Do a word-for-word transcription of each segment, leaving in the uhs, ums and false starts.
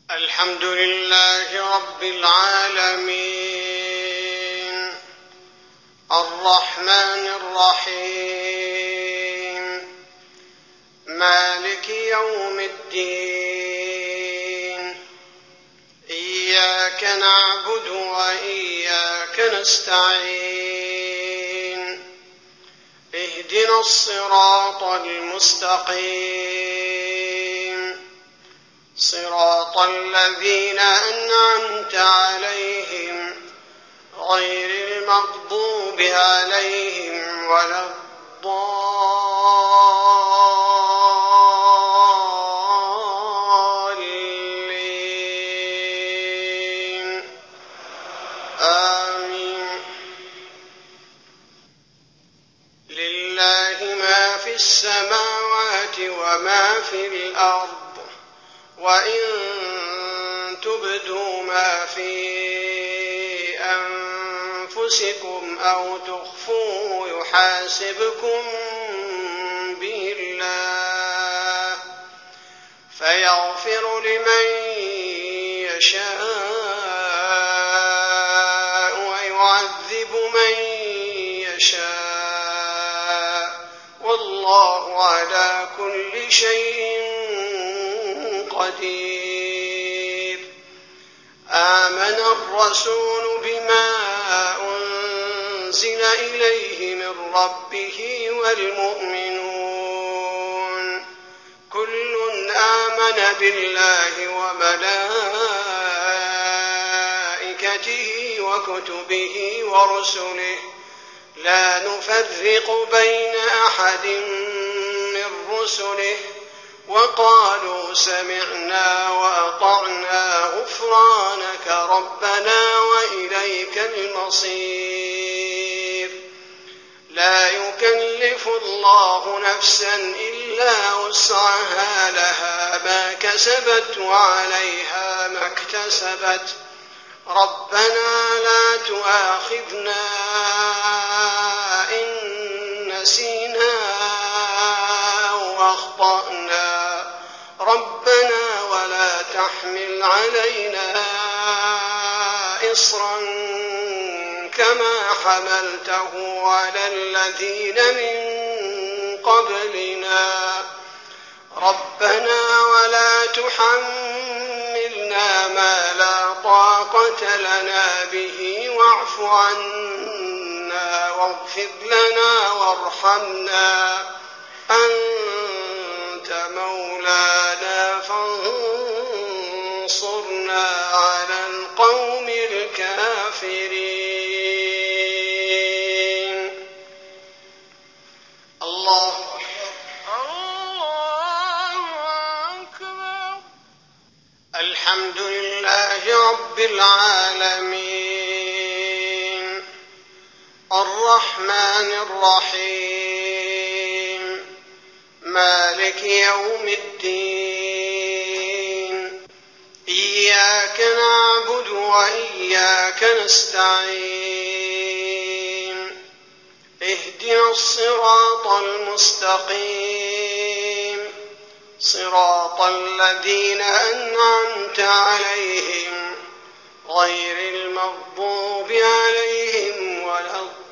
الحمد لله رب العالمين الرحمن الرحيم مالك يوم الدين إياك نعبد وإياك نستعين اهدنا الصراط المستقيم صراط الذين أنعمت عليهم غير المغضوب عليهم ولا الضالين آمين. لله ما في السماوات وما في الأرض وإن تبدوا ما في أنفسكم أو تخفوه يحاسبكم به الله فيغفر لمن يشاء ويعذب من يشاء والله على كل شيء قدير. آمن الرسول بما أنزل إليه من ربه والمؤمنون كل آمن بالله وملائكته وكتبه ورسله لا نفرق بين أحد من رسله وقالوا سمعنا وأطعنا غفرانك ربنا وإليك المصير. لا يكلف الله نفسا إلا وسعها لها ما كسبت وعليها ما اكتسبت ربنا لا تؤاخذنا إن نسينا أو أخطأنا ربنا ولا تحمل علينا إصرا كما حملته على الذين من قبلنا ربنا ولا تحملنا ما لا طاقة لنا به واعف عنا واغفر لنا وارحمنا أنت مولانا فانصرنا على القوم الكافرين. الله أكبر. الحمد لله رب العالمين الرحمن الرحيم مالك يوم الدين إياك نعبد وإياك نستعين اهدنا الصراط المستقيم صراط الذين أنعمت عليهم غير المغضوب عليهم ولا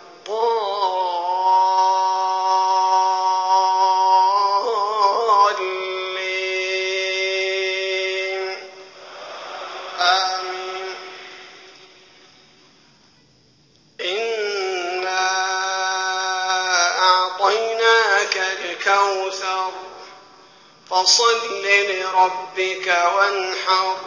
الضالين آمين. إنا أعطيناك الكوثر فصل لربك وانحر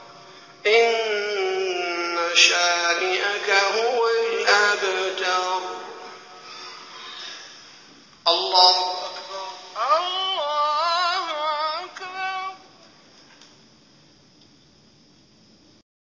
إن شانئك هو الأبتر. الله